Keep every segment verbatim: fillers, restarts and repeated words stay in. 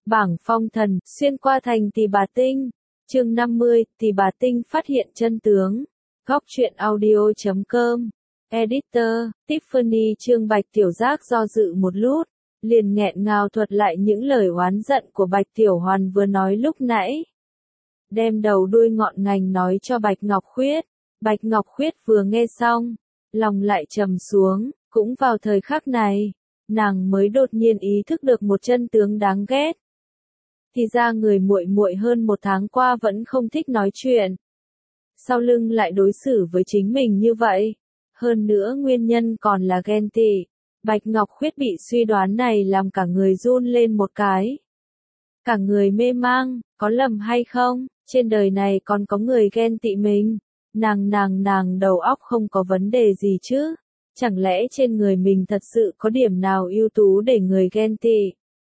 Bảng phong thần, xuyên qua thành Tỳ Bà Tinh. Chương năm mươi, Tỳ Bà Tinh phát hiện chân tướng. Góc truyện audio chấm com. Editor, Tiffany. Trương Bạch Tiểu Giác do dự một lúc, liền nghẹn ngào thuật lại những lời oán giận của Bạch Tiểu Hoàn vừa nói lúc nãy. Đem đầu đuôi ngọn ngành nói cho Bạch Ngọc Khuyết. Bạch Ngọc Khuyết vừa nghe xong, lòng lại trầm xuống, cũng vào thời khắc này, nàng mới đột nhiên ý thức được một chân tướng đáng ghét. Thì ra người muội muội hơn một tháng qua vẫn không thích nói chuyện. Sau lưng lại đối xử với chính mình như vậy. Hơn nữa nguyên nhân còn là ghen tị. Bạch Ngọc Khuyết bị suy đoán này làm cả người run lên một cái. Cả người mê mang, có lầm hay không, trên đời này còn có người ghen tị mình. Nàng nàng nàng đầu óc không có vấn đề gì chứ. Chẳng lẽ trên người mình thật sự có điểm nào ưu tú để người ghen tị?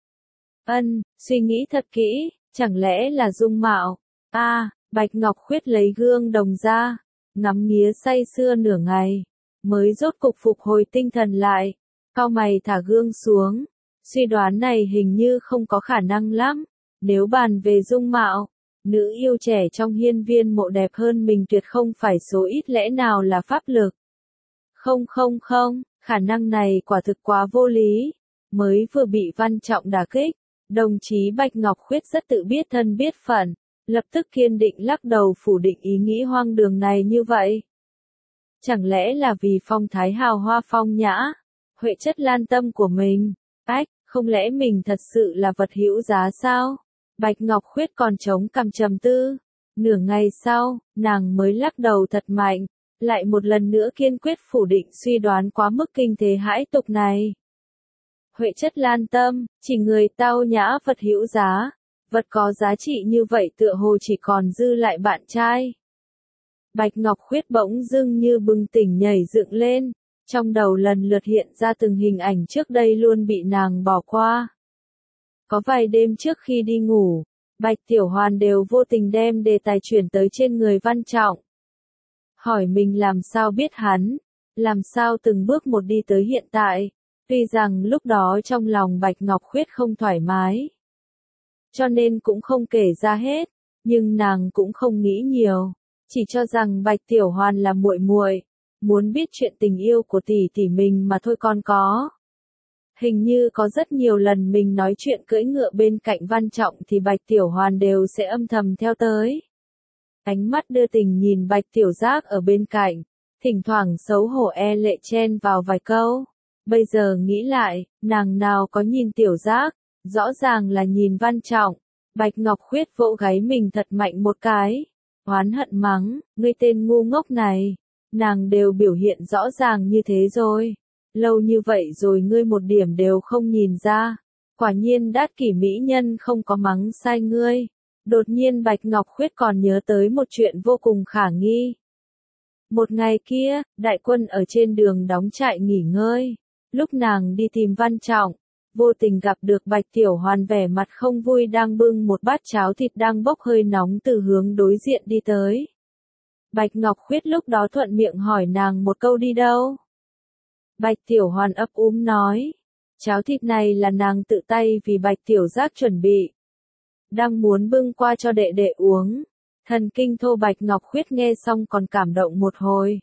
Ân, suy nghĩ thật kỹ, chẳng lẽ là dung mạo? A, à, Bạch Ngọc Khuyết lấy gương đồng ra, ngắm nghía say sưa nửa ngày, mới rốt cục phục hồi tinh thần lại, cau mày thả gương xuống, suy đoán này hình như không có khả năng lắm, nếu bàn về dung mạo, nữ yêu trẻ trong hiên viên mộ đẹp hơn mình tuyệt không phải số ít, lẽ nào là pháp lực? Không không không, khả năng này quả thực quá vô lý, mới vừa bị Văn Trọng đả kích. Đồng chí Bạch Ngọc Khuyết rất tự biết thân biết phận, lập tức kiên định lắc đầu phủ định ý nghĩ hoang đường này như vậy. Chẳng lẽ là vì phong thái hào hoa phong nhã, huệ chất lan tâm của mình? Ách, không lẽ mình thật sự là vật hữu giá sao? Bạch Ngọc Khuyết còn chống cằm trầm tư. Nửa ngày sau, nàng mới lắc đầu thật mạnh, lại một lần nữa kiên quyết phủ định suy đoán quá mức kinh thế hãi tục này. Huệ chất lan tâm, chỉ người tao nhã vật hữu giá, vật có giá trị như vậy tựa hồ chỉ còn dư lại bạn trai. Bạch Ngọc Khuyết bỗng dưng như bừng tỉnh nhảy dựng lên, trong đầu lần lượt hiện ra từng hình ảnh trước đây luôn bị nàng bỏ qua. Có vài đêm trước khi đi ngủ, Bạch Tiểu Hoàn đều vô tình đem đề tài chuyển tới trên người Văn Trọng. Hỏi mình làm sao biết hắn, làm sao từng bước một đi tới hiện tại. Tuy rằng lúc đó trong lòng Bạch Ngọc Khuyết không thoải mái, cho nên cũng không kể ra hết, nhưng nàng cũng không nghĩ nhiều, chỉ cho rằng Bạch Tiểu Hoàn là muội muội, muốn biết chuyện tình yêu của tỷ tỷ mình mà thôi. Còn có, hình như có rất nhiều lần mình nói chuyện cưỡi ngựa bên cạnh Văn Trọng thì Bạch Tiểu Hoàn đều sẽ âm thầm theo tới. Ánh mắt đưa tình nhìn Bạch Tiểu Giác ở bên cạnh, thỉnh thoảng xấu hổ e lệ chen vào vài câu. Bây giờ nghĩ lại, nàng nào có nhìn Tiểu Giác, rõ ràng là nhìn Văn Trọng. Bạch Ngọc Khuyết vỗ gáy mình thật mạnh một cái, oán hận mắng, ngươi tên ngu ngốc này, nàng đều biểu hiện rõ ràng như thế rồi. Lâu như vậy rồi ngươi một điểm đều không nhìn ra, quả nhiên đát kỷ mỹ nhân không có mắng sai ngươi. Đột nhiên Bạch Ngọc Khuyết còn nhớ tới một chuyện vô cùng khả nghi. Một ngày kia, đại quân ở trên đường đóng trại nghỉ ngơi. Lúc nàng đi tìm Văn Trọng, vô tình gặp được Bạch Tiểu Hoàn vẻ mặt không vui đang bưng một bát cháo thịt đang bốc hơi nóng từ hướng đối diện đi tới. Bạch Ngọc Khuyết lúc đó thuận miệng hỏi nàng một câu đi đâu. Bạch Tiểu Hoàn ấp úng nói, cháo thịt này là nàng tự tay vì Bạch Tiểu Giác chuẩn bị, đang muốn bưng qua cho đệ đệ uống. Thần kinh thô Bạch Ngọc Khuyết nghe xong còn cảm động một hồi.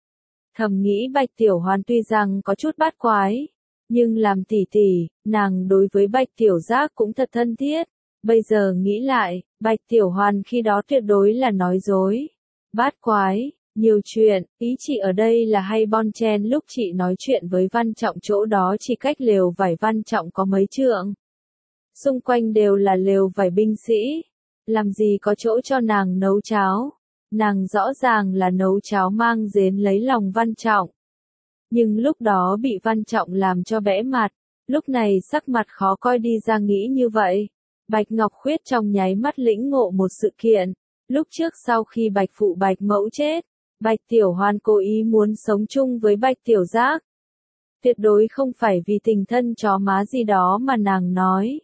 Thầm nghĩ Bạch Tiểu Hoàn tuy rằng có chút bát quái, nhưng làm tỷ tỷ, nàng đối với Bạch Tiểu Giác cũng thật thân thiết. Bây giờ nghĩ lại, Bạch Tiểu Hoàn khi đó tuyệt đối là nói dối. Bát quái, nhiều chuyện, ý chị ở đây là hay bon chen lúc chị nói chuyện với Văn Trọng, chỗ đó chỉ cách lều vải Văn Trọng có mấy trượng. Xung quanh đều là lều vải binh sĩ, làm gì có chỗ cho nàng nấu cháo. Nàng rõ ràng là nấu cháo mang đến lấy lòng Văn Trọng. Nhưng lúc đó bị Văn Trọng làm cho bẽ mặt, lúc này sắc mặt khó coi đi ra nghĩ như vậy. Bạch Ngọc Khuyết trong nháy mắt lĩnh ngộ một sự kiện. Lúc trước sau khi Bạch Phụ Bạch Mẫu chết, Bạch Tiểu Hoàn cố ý muốn sống chung với Bạch Tiểu Giác. Tuyệt đối không phải vì tình thân chó má gì đó mà nàng nói,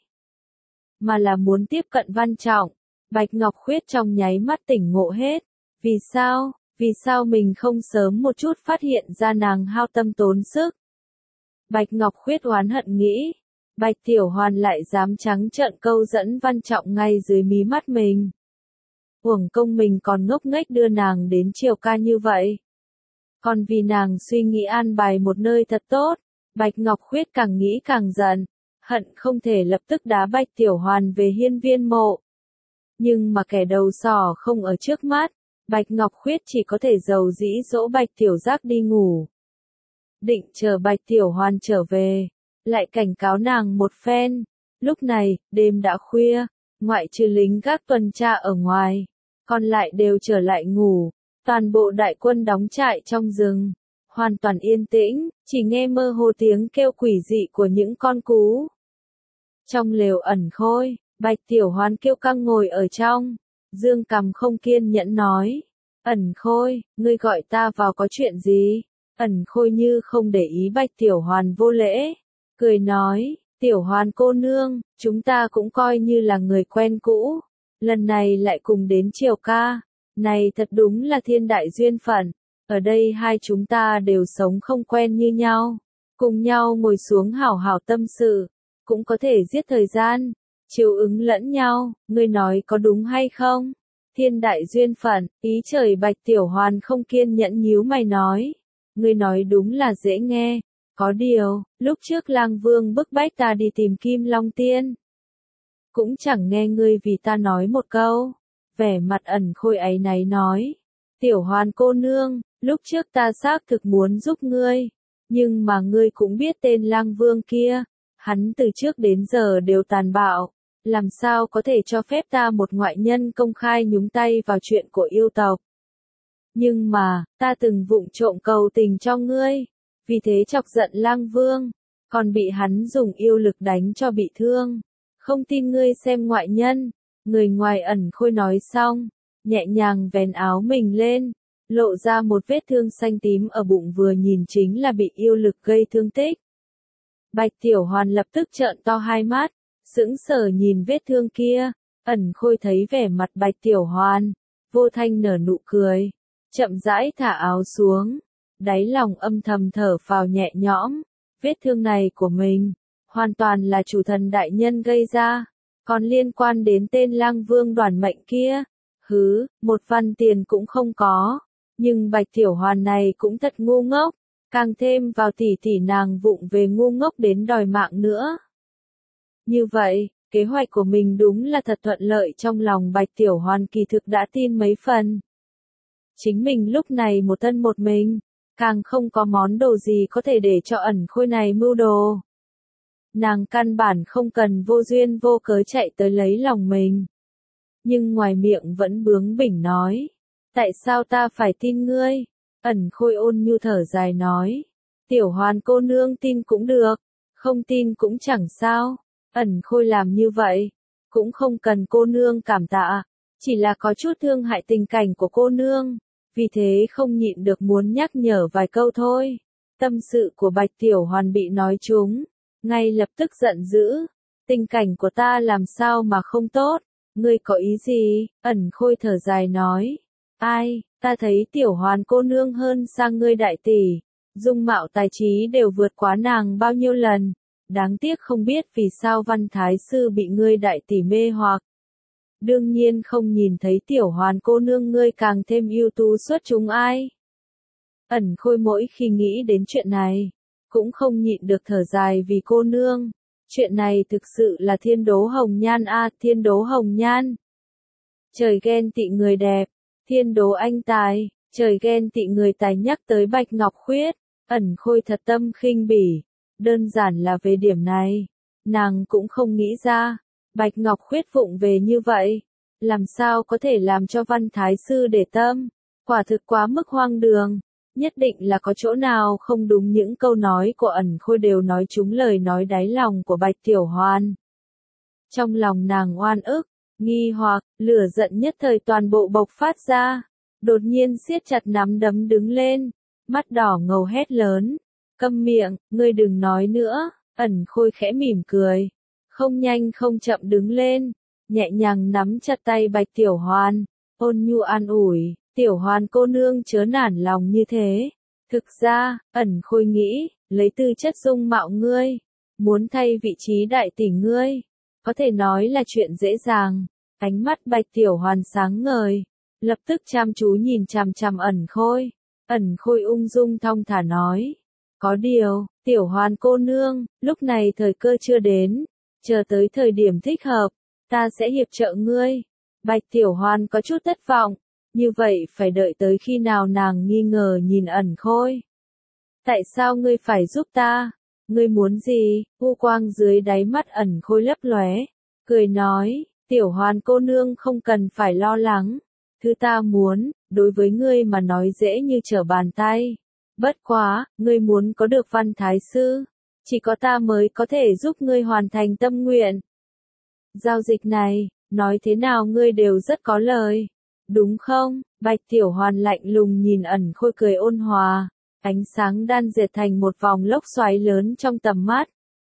mà là muốn tiếp cận Văn Trọng. Bạch Ngọc Khuyết trong nháy mắt tỉnh ngộ hết. Vì sao, vì sao mình không sớm một chút phát hiện ra nàng hao tâm tốn sức? Bạch Ngọc Khuyết oán hận nghĩ, Bạch Tiểu Hoàn lại dám trắng trợn câu dẫn Văn Trọng ngay dưới mí mắt mình. Uổng công mình còn ngốc nghếch đưa nàng đến Triều Ca như vậy. Còn vì nàng suy nghĩ an bài một nơi thật tốt, Bạch Ngọc Khuyết càng nghĩ càng giận, hận không thể lập tức đá Bạch Tiểu Hoàn về hiên viên mộ. Nhưng mà kẻ đầu sỏ không ở trước mắt, Bạch Ngọc Khuyết chỉ có thể dầu dĩ dỗ Bạch Tiểu Giác đi ngủ. Định chờ Bạch Tiểu Hoàn trở về, lại cảnh cáo nàng một phen. Lúc này, đêm đã khuya, ngoại trừ lính gác tuần tra ở ngoài, còn lại đều trở lại ngủ. Toàn bộ đại quân đóng trại trong rừng, hoàn toàn yên tĩnh, chỉ nghe mơ hồ tiếng kêu quỷ dị của những con cú. Trong lều ẩn khôi, Bạch Tiểu Hoàn kêu căng ngồi ở trong, Dương Cầm không kiên nhẫn nói, ẩn khôi, ngươi gọi ta vào có chuyện gì? Ẩn khôi như không để ý Bạch Tiểu Hoàn vô lễ, cười nói, Tiểu Hoàn cô nương, chúng ta cũng coi như là người quen cũ, lần này lại cùng đến Triều Ca. Này thật đúng là thiên đại duyên phận, ở đây hai chúng ta đều sống không quen như nhau, cùng nhau ngồi xuống hảo hảo tâm sự, cũng có thể giết thời gian, chiều ứng lẫn nhau, ngươi nói có đúng hay không? Thiên đại duyên phận, ý trời. Bạch Tiểu Hoàn không kiên nhẫn nhíu mày nói, ngươi nói đúng là dễ nghe, có điều, lúc trước Lang Vương bức bách ta đi tìm Kim Long Tiên, cũng chẳng nghe ngươi vì ta nói một câu. Vẻ mặt ẩn khôi áy náy nói, Tiểu Hoàn cô nương, lúc trước ta xác thực muốn giúp ngươi, nhưng mà ngươi cũng biết tên Lang Vương kia, hắn từ trước đến giờ đều tàn bạo, làm sao có thể cho phép ta một ngoại nhân công khai nhúng tay vào chuyện của yêu tộc. Nhưng mà, ta từng vụng trộm cầu tình cho ngươi, vì thế chọc giận Lang Vương, còn bị hắn dùng yêu lực đánh cho bị thương, không tin ngươi xem ngoại nhân. Người ngoài ẩn khôi nói xong, nhẹ nhàng vén áo mình lên, lộ ra một vết thương xanh tím ở bụng vừa nhìn chính là bị yêu lực gây thương tích. Bạch Tiểu Hoàn lập tức trợn to hai mắt, sững sờ nhìn vết thương kia, ẩn khôi thấy vẻ mặt Bạch Tiểu Hoàn, vô thanh nở nụ cười, chậm rãi thả áo xuống, đáy lòng âm thầm thở phào nhẹ nhõm, vết thương này của mình, hoàn toàn là chủ thần đại nhân gây ra. Còn liên quan đến tên Lang Vương đoản mệnh kia, hứ, một văn tiền cũng không có. Nhưng Bạch Tiểu Hoàn này cũng thật ngu ngốc, càng thêm vào tỷ tỷ nàng vụng về ngu ngốc đến đòi mạng nữa. Như vậy, kế hoạch của mình đúng là thật thuận lợi. Trong lòng Bạch Tiểu Hoàn kỳ thực đã tin mấy phần. Chính mình lúc này một thân một mình, càng không có món đồ gì có thể để cho ẩn khôi này mưu đồ. Nàng căn bản không cần vô duyên vô cớ chạy tới lấy lòng mình. Nhưng ngoài miệng vẫn bướng bỉnh nói. Tại sao ta phải tin ngươi? Ẩn khôi ôn nhu thở dài nói. Tiểu Hoàn cô nương tin cũng được, không tin cũng chẳng sao. Ẩn khôi làm như vậy, cũng không cần cô nương cảm tạ, chỉ là có chút thương hại tình cảnh của cô nương, vì thế không nhịn được muốn nhắc nhở vài câu thôi. Tâm sự của Bạch Tiểu Hoàn bị nói trúng, ngay lập tức giận dữ, tình cảnh của ta làm sao mà không tốt, ngươi có ý gì? Ẩn khôi thở dài nói, ai, ta thấy Tiểu Hoàn cô nương hơn sang ngươi đại tỷ, dung mạo tài trí đều vượt quá nàng bao nhiêu lần, đáng tiếc không biết vì sao Văn Thái Sư bị ngươi đại tỷ mê hoặc. Đương nhiên không nhìn thấy Tiểu Hoàn cô nương ngươi càng thêm ưu tú xuất chúng ai. Ẩn khôi mỗi khi nghĩ đến chuyện này, cũng không nhịn được thở dài vì cô nương. Chuyện này thực sự là thiên đố hồng nhan a, à, thiên đố hồng nhan. Trời ghen tị người đẹp, thiên đố anh tài, trời ghen tị người tài. Nhắc tới Bạch Ngọc Khuyết, ẩn khôi thật tâm khinh bỉ, đơn giản là về điểm này, nàng cũng không nghĩ ra, Bạch Ngọc Khuyết vụng về như vậy, làm sao có thể làm cho Văn Thái Sư để tâm, quả thực quá mức hoang đường. Nhất định là có chỗ nào không đúng. Những câu nói của ẩn khôi đều nói trúng lời nói đáy lòng của Bạch Tiểu Hoàn. Trong lòng nàng oan ức, nghi hoặc, lửa giận nhất thời toàn bộ bộc phát ra, đột nhiên siết chặt nắm đấm đứng lên, mắt đỏ ngầu hét lớn, câm miệng, ngươi đừng nói nữa. Ẩn khôi khẽ mỉm cười, không nhanh không chậm đứng lên, nhẹ nhàng nắm chặt tay Bạch Tiểu Hoàn, ôn nhu an ủi. Tiểu Hoàn cô nương chớ nản lòng như thế. Thực ra, ẩn khôi nghĩ, lấy tư chất dung mạo ngươi, Muốn thay vị trí đại tỷ ngươi, có thể nói là chuyện dễ dàng. Ánh mắt Bạch Tiểu Hoàn sáng ngời, lập tức chăm chú nhìn chằm chằm Ẩn Khôi. Ẩn Khôi ung dung thong thả nói. Có điều, Tiểu Hoàn cô nương, lúc này thời cơ chưa đến, chờ tới thời điểm thích hợp, ta sẽ hiệp trợ ngươi. Bạch Tiểu Hoàn có chút thất vọng, như vậy phải đợi tới khi nào nàng nghi ngờ nhìn Ẩn Khôi. Tại sao ngươi phải giúp ta? Ngươi muốn gì? U quang dưới đáy mắt Ẩn Khôi lấp lóe, cười nói, Tiểu Hoàn cô nương không cần phải lo lắng. Thứ ta muốn, đối với ngươi mà nói dễ như trở bàn tay. Bất quá, ngươi muốn có được Văn Thái Sư, chỉ có ta mới có thể giúp ngươi hoàn thành tâm nguyện. Giao dịch này, nói thế nào ngươi đều rất có lời, đúng không? Bạch Tiểu Hoàn lạnh lùng nhìn Ẩn Khôi cười ôn hòa, ánh sáng đan dệt thành một vòng lốc xoáy lớn trong tầm mắt.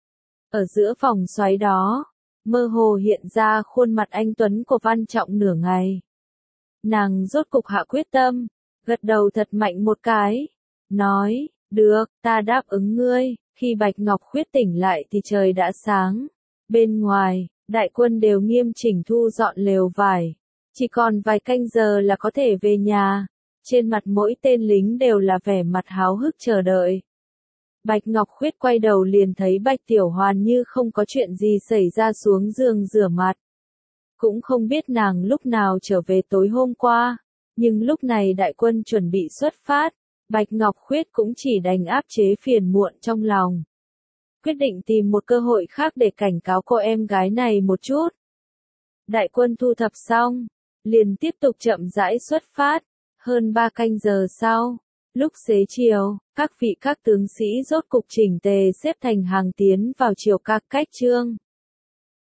Ở giữa vòng xoáy đó, mơ hồ hiện ra khuôn mặt anh tuấn của Văn Trọng nửa ngày. Nàng rốt cục hạ quyết tâm, gật đầu thật mạnh một cái, nói, được, ta đáp ứng ngươi. Khi Bạch Ngọc Khuyết tỉnh lại thì trời đã sáng. Bên ngoài, đại quân đều nghiêm chỉnh thu dọn lều vải. Chỉ còn vài canh giờ là có thể về nhà. Trên mặt mỗi tên lính đều là vẻ mặt háo hức chờ đợi. Bạch Ngọc Khuyết quay đầu liền thấy Bạch Tiểu Hoàn như không có chuyện gì xảy ra xuống giường rửa mặt. Cũng không biết nàng lúc nào trở về tối hôm qua. Nhưng lúc này đại quân chuẩn bị xuất phát. Bạch Ngọc Khuyết cũng chỉ đành áp chế phiền muộn trong lòng. Quyết định tìm một cơ hội khác để cảnh cáo cô em gái này một chút. Đại quân thu thập xong, liền tiếp tục chậm rãi xuất phát. Hơn ba canh giờ sau, lúc xế chiều, các vị các tướng sĩ rốt cục chỉnh tề xếp thành hàng tiến vào triều ca cách trương.